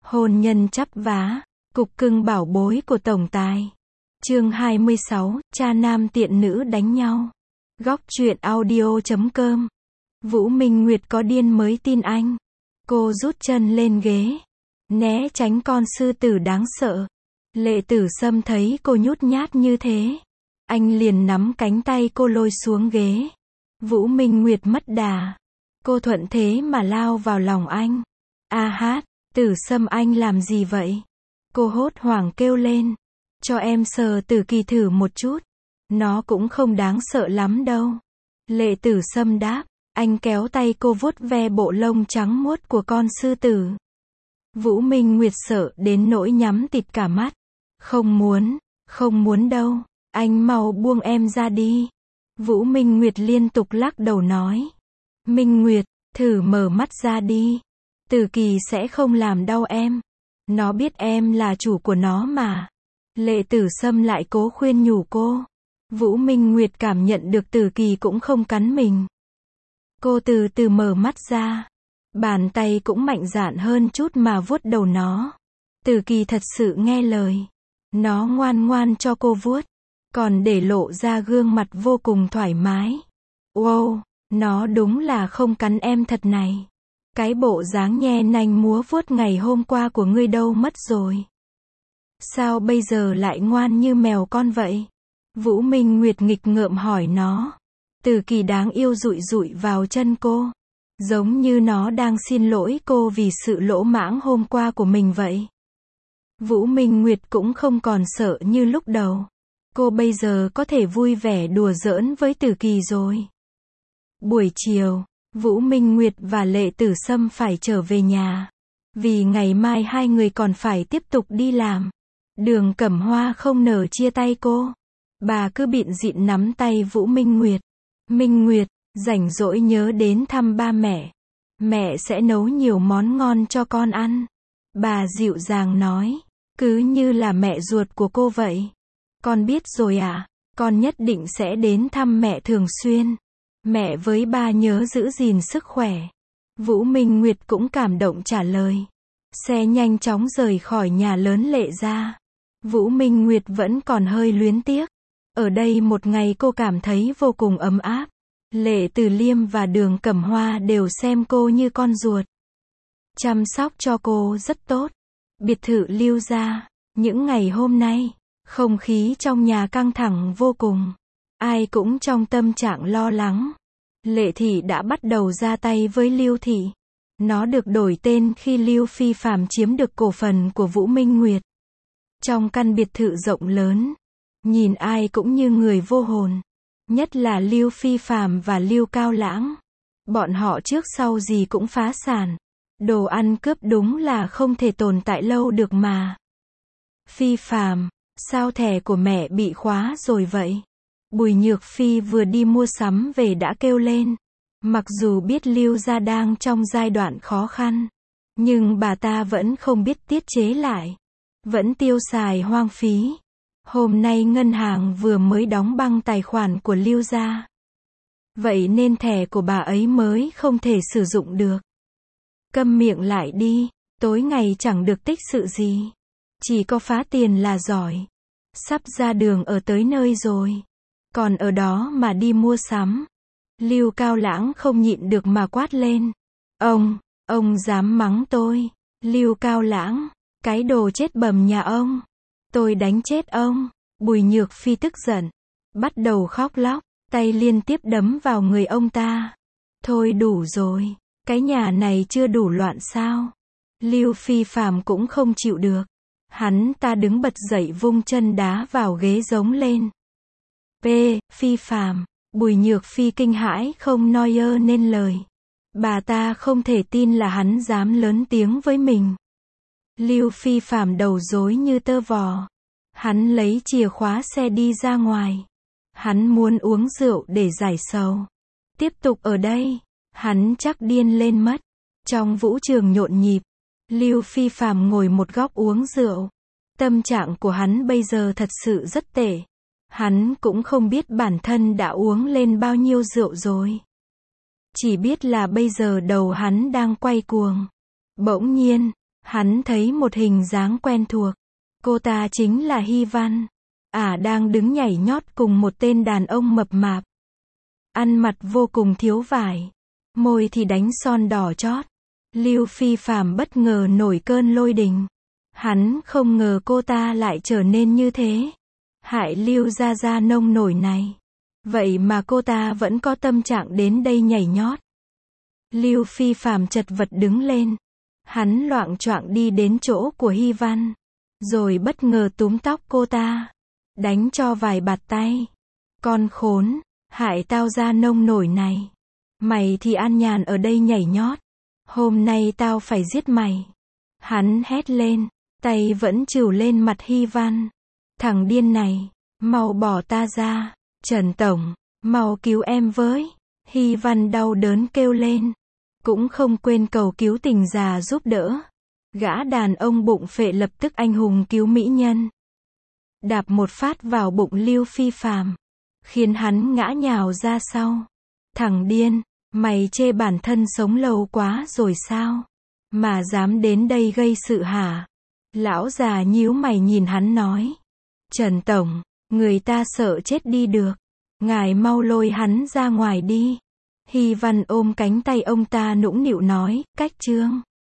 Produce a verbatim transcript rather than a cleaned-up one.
Hôn nhân chắp vá, cục cưng bảo bối của tổng tài. Chương hai mươi sáu, cha nam tiện nữ đánh nhau. Góc truyện audio chấm com. Vũ Minh Nguyệt có điên mới tin anh. Cô rút chân lên ghế, né tránh con sư tử đáng sợ. Lệ Tử Sâm thấy cô nhút nhát như thế, anh liền nắm cánh tay cô lôi xuống ghế. Vũ Minh Nguyệt mất đà, cô thuận thế mà lao vào lòng anh. A hát, Tử Sâm anh làm gì vậy? Cô hốt hoảng kêu lên. Cho em sờ Tử Kỳ thử một chút. Nó cũng không đáng sợ lắm đâu. Lệ Tử Sâm đáp. Anh kéo tay cô vuốt ve bộ lông trắng muốt của con sư tử. Vũ Minh Nguyệt sợ đến nỗi nhắm tịt cả mắt. Không muốn, không muốn đâu, anh mau buông em ra đi. Vũ Minh Nguyệt liên tục lắc đầu nói. Minh Nguyệt, thử mở mắt ra đi. Tử Kỳ sẽ không làm đau em. Nó biết em là chủ của nó mà. Lệ Tử Sâm lại cố khuyên nhủ cô. Vũ Minh Nguyệt cảm nhận được Tử Kỳ cũng không cắn mình. Cô từ từ mở mắt ra. Bàn tay cũng mạnh dạn hơn chút mà vuốt đầu nó. Tử Kỳ thật sự nghe lời. Nó ngoan ngoan cho cô vuốt. Còn để lộ ra gương mặt vô cùng thoải mái. Wow, nó đúng là không cắn em thật này. Cái bộ dáng nhe nanh múa vuốt ngày hôm qua của ngươi đâu mất rồi? Sao bây giờ lại ngoan như mèo con vậy? Vũ Minh Nguyệt nghịch ngợm hỏi nó. Tử Kỳ đáng yêu dụi dụi vào chân cô. Giống như nó đang xin lỗi cô vì sự lỗ mãng hôm qua của mình vậy. Vũ Minh Nguyệt cũng không còn sợ như lúc đầu. Cô bây giờ có thể vui vẻ đùa giỡn với Tử Kỳ rồi. Buổi chiều, Vũ Minh Nguyệt và Lệ Tử Sâm phải trở về nhà. Vì ngày mai hai người còn phải tiếp tục đi làm. Đường Cẩm Hoa không nỡ chia tay cô. Bà cứ bịn dịn nắm tay Vũ Minh Nguyệt. Minh Nguyệt, rảnh rỗi nhớ đến thăm ba mẹ. Mẹ sẽ nấu nhiều món ngon cho con ăn. Bà dịu dàng nói. Cứ như là mẹ ruột của cô vậy. Con biết rồi ạ. À, con nhất định sẽ đến thăm mẹ thường xuyên. Mẹ với ba nhớ giữ gìn sức khỏe. Vũ Minh Nguyệt cũng cảm động trả lời. Xe nhanh chóng rời khỏi nhà lớn Lệ ra. Vũ Minh Nguyệt vẫn còn hơi luyến tiếc. Ở đây một ngày cô cảm thấy vô cùng ấm áp. Lệ Tử Liêm và Đường Cẩm Hoa đều xem cô như con ruột. Chăm sóc cho cô rất tốt. Biệt thự Lưu gia. Những ngày hôm nay, không khí trong nhà căng thẳng vô cùng. Ai cũng trong tâm trạng lo lắng. Lệ Thị đã bắt đầu ra tay với Lưu Thị. Nó được đổi tên khi Lưu Phi Phàm chiếm được cổ phần của Vũ Minh Nguyệt. Trong căn biệt thự rộng lớn, nhìn ai cũng như người vô hồn. Nhất là Lưu Phi Phàm và Lưu Cao Lãng. Bọn họ trước sau gì cũng phá sản. Đồ ăn cướp đúng là không thể tồn tại lâu được mà. Phi Phàm, sao thẻ của mẹ bị khóa rồi vậy? Bùi Nhược Phi vừa đi mua sắm về đã kêu lên. Mặc dù biết Lưu gia đang trong giai đoạn khó khăn, nhưng bà ta vẫn không biết tiết chế lại. Vẫn tiêu xài hoang phí. Hôm nay ngân hàng vừa mới đóng băng tài khoản của Lưu gia. Vậy nên thẻ của bà ấy mới không thể sử dụng được. Câm miệng lại đi, tối ngày chẳng được tích sự gì. Chỉ có phá tiền là giỏi. Sắp ra đường ở tới nơi rồi. Còn ở đó mà đi mua sắm. Lưu Cao Lãng không nhịn được mà quát lên. Ông, ông dám mắng tôi. Lưu Cao Lãng, cái đồ chết bầm nhà ông. Tôi đánh chết ông. Bùi Nhược Phi tức giận. Bắt đầu khóc lóc, tay liên tiếp đấm vào người ông ta. Thôi đủ rồi. Cái nhà này chưa đủ loạn sao? Lưu Phi Phàm cũng không chịu được. Hắn ta đứng bật dậy vung chân đá vào ghế giống lên. P. Phi Phàm. Bùi Nhược Phi kinh hãi không nói ơ nên lời. Bà ta không thể tin là hắn dám lớn tiếng với mình. Lưu Phi Phàm đầu rối như tơ vò. Hắn lấy chìa khóa xe đi ra ngoài. Hắn muốn uống rượu để giải sầu. Tiếp tục ở đây, hắn chắc điên lên mất. Trong vũ trường nhộn nhịp, Lưu Phi Phàm ngồi một góc uống rượu. Tâm trạng của hắn bây giờ thật sự rất tệ. Hắn cũng không biết bản thân đã uống lên bao nhiêu rượu rồi. Chỉ biết là bây giờ đầu hắn đang quay cuồng. Bỗng nhiên, Hắn thấy một hình dáng quen thuộc. Cô ta chính là Hy Văn. Ả đang đứng nhảy nhót cùng một tên đàn ông mập mạp. Ăn mặc vô cùng thiếu vải. Môi thì đánh son đỏ chót. Lưu Phi Phàm bất ngờ nổi cơn lôi đình. Hắn không ngờ cô ta lại trở nên như thế. Hại Lưu gia gia nông nổi này. Vậy mà cô ta vẫn có tâm trạng đến đây nhảy nhót. Lưu Phi Phàm chật vật đứng lên. Hắn loạng choạng đi đến chỗ của Hy Văn. Rồi bất ngờ túm tóc cô ta. Đánh cho vài bạt tay. Con khốn, hại tao gia nông nổi này. Mày thì an nhàn ở đây nhảy nhót. Hôm nay tao phải giết mày. Hắn hét lên. Tay vẫn chửu lên mặt Hy Văn. Thằng điên này, mau bỏ ta ra. Trần Tổng, mau cứu em với. Hy Văn đau đớn kêu lên. Cũng không quên cầu cứu tình già giúp đỡ. Gã đàn ông bụng phệ lập tức anh hùng cứu mỹ nhân. Đạp một phát vào bụng Lưu Phi Phàm, khiến hắn ngã nhào ra sau. Thằng điên, mày chê bản thân sống lâu quá rồi sao? Mà dám đến đây gây sự hả? Lão già nhíu mày nhìn hắn nói. Trần Tổng, người ta sợ chết đi được. Ngài mau lôi hắn ra ngoài đi. Hy Văn ôm cánh tay ông ta nũng nịu nói, cách chương.